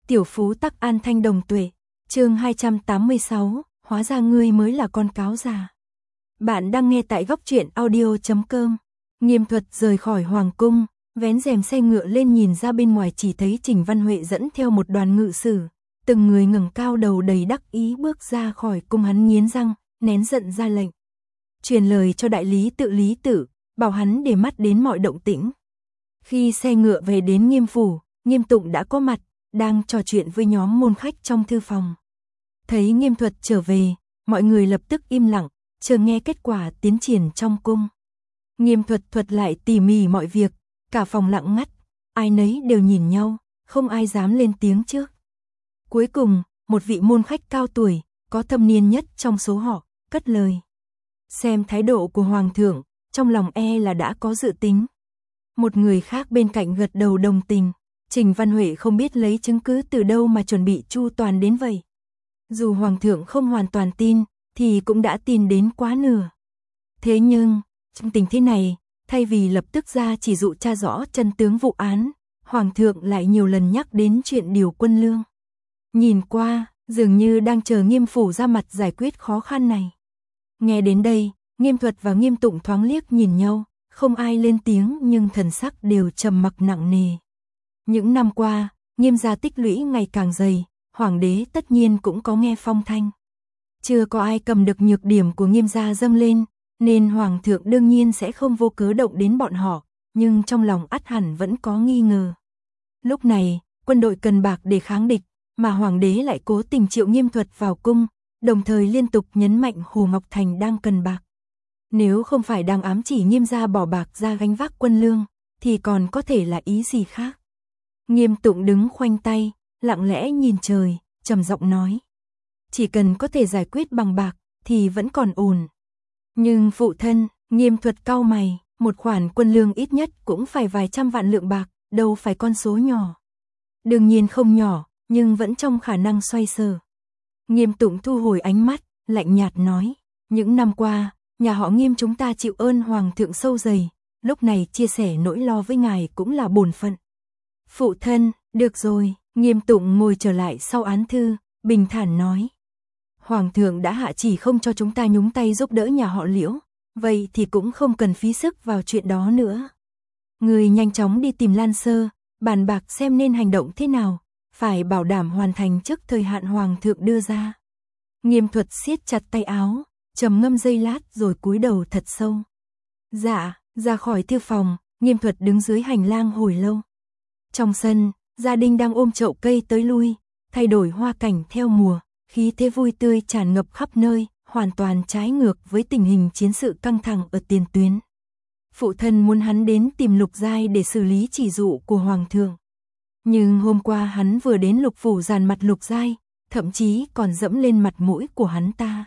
Tiểu phú tắc an thanh đồng tuệ, chương 286, hóa ra ngươi mới là con cáo già. Bạn đang nghe tại góc truyện audio.com. Nghiêm Thuật rời khỏi hoàng cung, vén rèm xe ngựa lên nhìn ra bên ngoài chỉ thấy Trình Văn Huệ dẫn theo một đoàn ngự sử, từng người ngẩng cao đầu đầy đắc ý bước ra khỏi cung. Hắn nghiến răng, nén giận ra lệnh. Truyền lời cho đại lý tự, bảo hắn để mắt đến mọi động tĩnh. Khi xe ngựa về đến Nghiêm phủ, Nghiêm Tụng đã có mặt, đang trò chuyện với nhóm môn khách trong thư phòng. Thấy Nghiêm Thuật trở về, mọi người lập tức im lặng, chờ nghe kết quả tiến triển trong cung. Nghiêm Thuật thuật lại tỉ mỉ mọi việc, cả phòng lặng ngắt, ai nấy đều nhìn nhau, không ai dám lên tiếng trước. Cuối cùng, một vị môn khách cao tuổi, có thâm niên nhất trong số họ, cất lời. Xem thái độ của Hoàng thượng, trong lòng là đã có dự tính. Một người khác bên cạnh gật đầu đồng tình. Trình Văn Huệ không biết lấy chứng cứ từ đâu mà chuẩn bị chu toàn đến vậy. Dù Hoàng thượng không hoàn toàn tin, thì cũng đã tin đến quá nửa. Thế nhưng, trong tình thế này, thay vì lập tức ra chỉ dụ tra rõ chân tướng vụ án, Hoàng thượng lại nhiều lần nhắc đến chuyện điều quân lương. Nhìn qua, dường như đang chờ Nghiêm phủ ra mặt giải quyết khó khăn này. Nghe đến đây, Nghiêm Thuật và Nghiêm Tụng thoáng liếc nhìn nhau, không ai lên tiếng nhưng thần sắc đều trầm mặc nặng nề. Những năm qua, Nghiêm gia tích lũy ngày càng dày, Hoàng đế tất nhiên cũng có nghe phong thanh. Chưa có ai cầm được nhược điểm của Nghiêm gia dâng lên, nên Hoàng thượng đương nhiên sẽ không vô cớ động đến bọn họ, nhưng trong lòng ắt hẳn vẫn có nghi ngờ. Lúc này, quân đội cần bạc để kháng địch, mà Hoàng đế lại cố tình triệu Nghiêm Thuật vào cung, đồng thời liên tục nhấn mạnh Hồ Ngọc Thành đang cần bạc. Nếu không phải đang ám chỉ Nghiêm gia bỏ bạc ra gánh vác quân lương, thì còn có thể là ý gì khác. Nghiêm Tụng đứng khoanh tay, lặng lẽ nhìn trời, trầm giọng nói. Chỉ cần có thể giải quyết bằng bạc, thì vẫn còn ổn. Nhưng phụ thân, Nghiêm Thuật cau mày, một khoản quân lương ít nhất cũng phải vài trăm vạn lượng bạc, đâu phải con số nhỏ. Đương nhiên không nhỏ, nhưng vẫn trong khả năng xoay sở. Nghiêm Tụng thu hồi ánh mắt, lạnh nhạt nói. Những năm qua, nhà họ Nghiêm chúng ta chịu ơn Hoàng thượng sâu dày, lúc này chia sẻ nỗi lo với ngài cũng là bổn phận. Phụ thân, được rồi, Nghiêm Tụng ngồi trở lại sau án thư, bình thản nói. Hoàng thượng đã hạ chỉ không cho chúng ta nhúng tay giúp đỡ nhà họ Liễu, vậy thì cũng không cần phí sức vào chuyện đó nữa. Người nhanh chóng đi tìm Lan Sơ, bàn bạc xem nên hành động thế nào, phải bảo đảm hoàn thành trước thời hạn Hoàng thượng đưa ra. Nghiêm Thuật siết chặt tay áo, trầm ngâm giây lát rồi cúi đầu thật sâu. Dạ, ra khỏi thư phòng, Nghiêm Thuật đứng dưới hành lang hồi lâu. Trong sân, gia đình đang ôm chậu cây tới lui, thay đổi hoa cảnh theo mùa, khí thế vui tươi tràn ngập khắp nơi, hoàn toàn trái ngược với tình hình chiến sự căng thẳng ở tiền tuyến. Phụ thân muốn hắn đến tìm Lục Giai để xử lý chỉ dụ của Hoàng thượng. Nhưng hôm qua hắn vừa đến Lục phủ dàn mặt Lục Giai, thậm chí còn dẫm lên mặt mũi của hắn ta.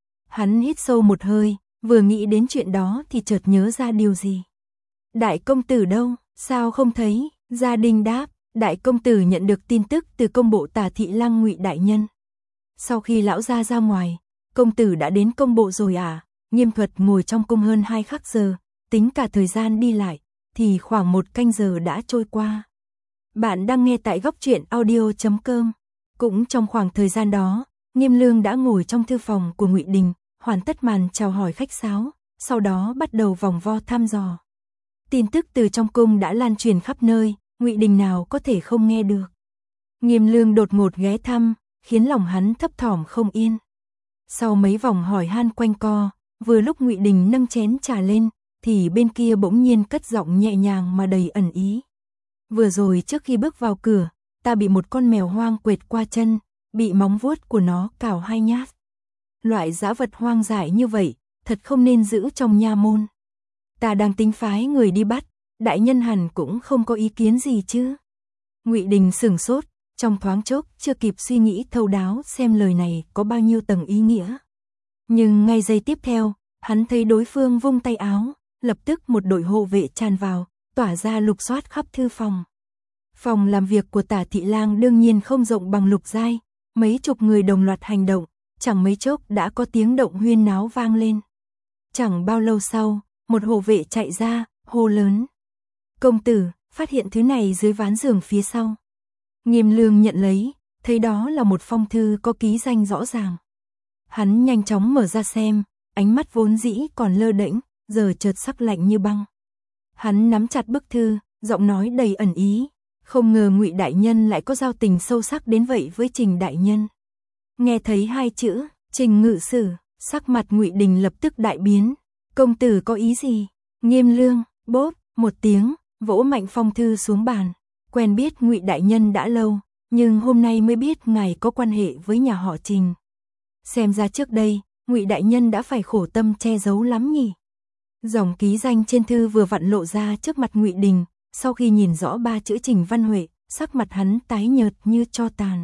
Hắn hít sâu một hơi, vừa nghĩ đến chuyện đó thì chợt nhớ ra điều gì. Đại công tử đâu, sao không thấy? Gia đình đáp, đại công tử nhận được tin tức từ công bộ Tả Thị Lang Ngụy đại nhân. Sau khi lão gia ra ngoài, công tử đã đến công bộ rồi à? Nghiêm Thuật ngồi trong cung hơn 2 khắc giờ, tính cả thời gian đi lại, thì khoảng 1 canh giờ đã trôi qua. Bạn đang nghe tại góc truyện audio.com. Cũng trong khoảng thời gian đó, Nghiêm Lương đã ngồi trong thư phòng của Ngụy Đình, hoàn tất màn chào hỏi khách sáo, sau đó bắt đầu vòng vo thăm dò. Tin tức từ trong cung đã lan truyền khắp nơi, Ngụy Đình nào có thể không nghe được. Nghiêm Lương đột ngột ghé thăm, khiến lòng hắn thấp thỏm không yên. Sau mấy vòng hỏi han quanh co, vừa lúc Ngụy Đình nâng chén trà lên, thì bên kia bỗng nhiên cất giọng nhẹ nhàng mà đầy ẩn ý. Vừa rồi trước khi bước vào cửa, ta bị một con mèo hoang quệt qua chân, bị móng vuốt của nó cào 2 nhát. Loại dã vật hoang dại như vậy, thật không nên giữ trong nha môn. Ta đang tính phái người đi bắt, đại nhân hẳn cũng không có ý kiến gì chứ. Ngụy Đình sửng sốt, trong thoáng chốc chưa kịp suy nghĩ thấu đáo xem lời này có bao nhiêu tầng ý nghĩa. Nhưng ngay giây tiếp theo, hắn thấy đối phương vung tay áo, lập tức một đội hộ vệ tràn vào, tỏa ra lục soát khắp thư phòng. Phòng làm việc của Tả Thị Lang đương nhiên không rộng bằng Lục Giai, mấy chục người đồng loạt hành động, chẳng mấy chốc đã có tiếng động huyên náo vang lên. Chẳng bao lâu sau, một hộ vệ chạy ra, hô lớn. Công tử, phát hiện thứ này dưới ván giường phía sau. Nghiêm Lương nhận lấy, thấy đó là một phong thư có ký danh rõ ràng. Hắn nhanh chóng mở ra xem, ánh mắt vốn dĩ còn lơ đễnh, giờ chợt sắc lạnh như băng. Hắn nắm chặt bức thư, giọng nói đầy ẩn ý, không ngờ Ngụy đại nhân lại có giao tình sâu sắc đến vậy với Trình đại nhân. Nghe thấy hai chữ Trình ngự sử, sắc mặt Ngụy Đình lập tức đại biến. Công tử có ý gì? Nghiêm Lương bốp một tiếng, vỗ mạnh phong thư xuống bàn. Quen biết Ngụy đại nhân đã lâu, nhưng hôm nay mới biết ngài có quan hệ với nhà họ Trình. Xem ra trước đây, Ngụy đại nhân đã phải khổ tâm che giấu lắm nhỉ. Dòng ký danh trên thư vừa vặn lộ ra trước mặt Ngụy Đình, sau khi nhìn rõ ba chữ Trình Văn Huệ, sắc mặt hắn tái nhợt như tro tàn.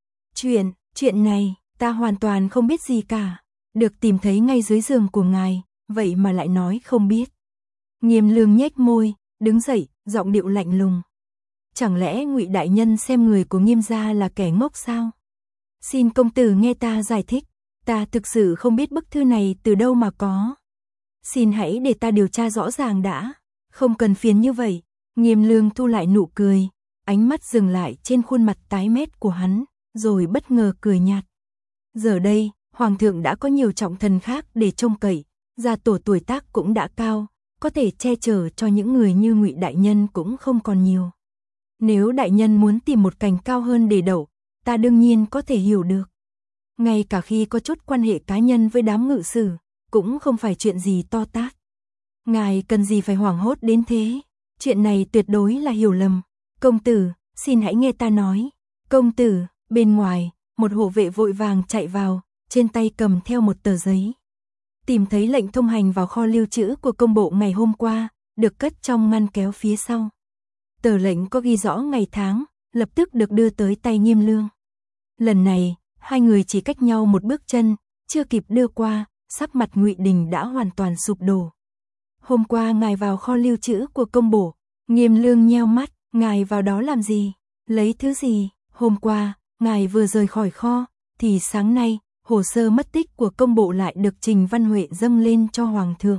Chuyện này, ta hoàn toàn không biết gì cả, được tìm thấy ngay dưới giường của ngài, vậy mà lại nói không biết. Nghiêm Lương nhếch môi, đứng dậy, giọng điệu lạnh lùng. Chẳng lẽ Ngụy đại nhân xem người của Nghiêm gia là kẻ ngốc sao? Xin công tử nghe ta giải thích, ta thực sự không biết bức thư này từ đâu mà có. Xin hãy để ta điều tra rõ ràng đã, không cần phiền như vậy. Nghiêm Lương thu lại nụ cười, ánh mắt dừng lại trên khuôn mặt tái mét của hắn, rồi bất ngờ cười nhạt. Giờ đây, Hoàng thượng đã có nhiều trọng thần khác để trông cậy, gia tổ tuổi tác cũng đã cao, có thể che chở cho những người như Ngụy đại nhân cũng không còn nhiều. Nếu đại nhân muốn tìm một cành cao hơn để đậu, ta đương nhiên có thể hiểu được. Ngay cả khi có chút quan hệ cá nhân với đám ngự sử, cũng không phải chuyện gì to tát. Ngài cần gì phải hoảng hốt đến thế? Chuyện này tuyệt đối là hiểu lầm. Công tử, xin hãy nghe ta nói. Công tử, bên ngoài, một hộ vệ vội vàng chạy vào, trên tay cầm theo một tờ giấy. Tìm thấy lệnh thông hành vào kho lưu trữ của công bộ ngày hôm qua, được cất trong ngăn kéo phía sau. Tờ lệnh có ghi rõ ngày tháng, lập tức được đưa tới tay Nghiêm Lương. Lần này, hai người chỉ cách nhau một bước chân, chưa kịp đưa qua, sắc mặt Ngụy Đình đã hoàn toàn sụp đổ. Hôm qua ngài vào kho lưu trữ của công bộ. Nghiêm Lương nheo mắt, ngài vào đó làm gì? Lấy thứ gì? Hôm qua, ngài vừa rời khỏi kho, thì sáng nay, hồ sơ mất tích của công bộ lại được Trình Văn Huệ dâng lên cho Hoàng thượng.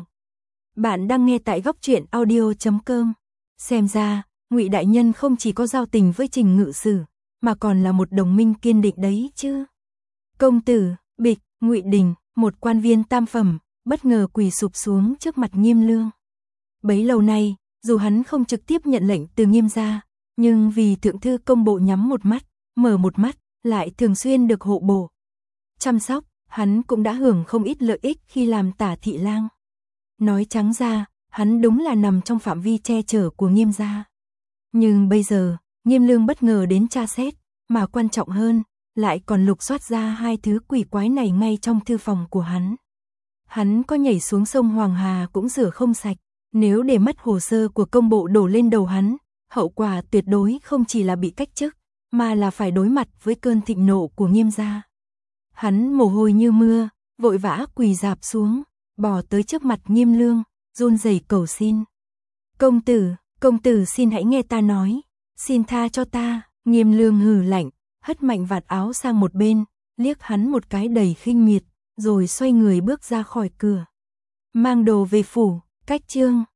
Bạn đang nghe tại góc truyện audio.com. Xem ra, Ngụy đại nhân không chỉ có giao tình với Trình ngự sử, mà còn là một đồng minh kiên định đấy chứ. Công tử, bịch, Ngụy Đình, một quan viên tam phẩm, bất ngờ quỳ sụp xuống trước mặt Nghiêm Lương. Bấy lâu nay, dù hắn không trực tiếp nhận lệnh từ Nghiêm gia, nhưng vì thượng thư công bộ nhắm một mắt, mở một mắt, lại thường xuyên được hộ bộ chăm sóc, hắn cũng đã hưởng không ít lợi ích khi làm tả thị lang. Nói trắng ra, hắn đúng là nằm trong phạm vi che chở của Nghiêm gia. Nhưng bây giờ, Nghiêm Lương bất ngờ đến tra xét, mà quan trọng hơn, lại còn lục soát ra hai thứ quỷ quái này ngay trong thư phòng của hắn. Hắn có nhảy xuống sông Hoàng Hà cũng rửa không sạch, nếu để mất hồ sơ của công bộ đổ lên đầu hắn, hậu quả tuyệt đối không chỉ là bị cách chức, mà là phải đối mặt với cơn thịnh nộ của Nghiêm gia. Hắn mồ hôi như mưa, vội vã quỳ rạp xuống, bò tới trước mặt Nghiêm Lương, run rẩy cầu xin. Công tử xin hãy nghe ta nói, xin tha cho ta. Nghiêm Lương hừ lạnh, hất mạnh vạt áo sang một bên, liếc hắn một cái đầy khinh miệt, rồi xoay người bước ra khỏi cửa. Mang đồ về phủ, cách chương.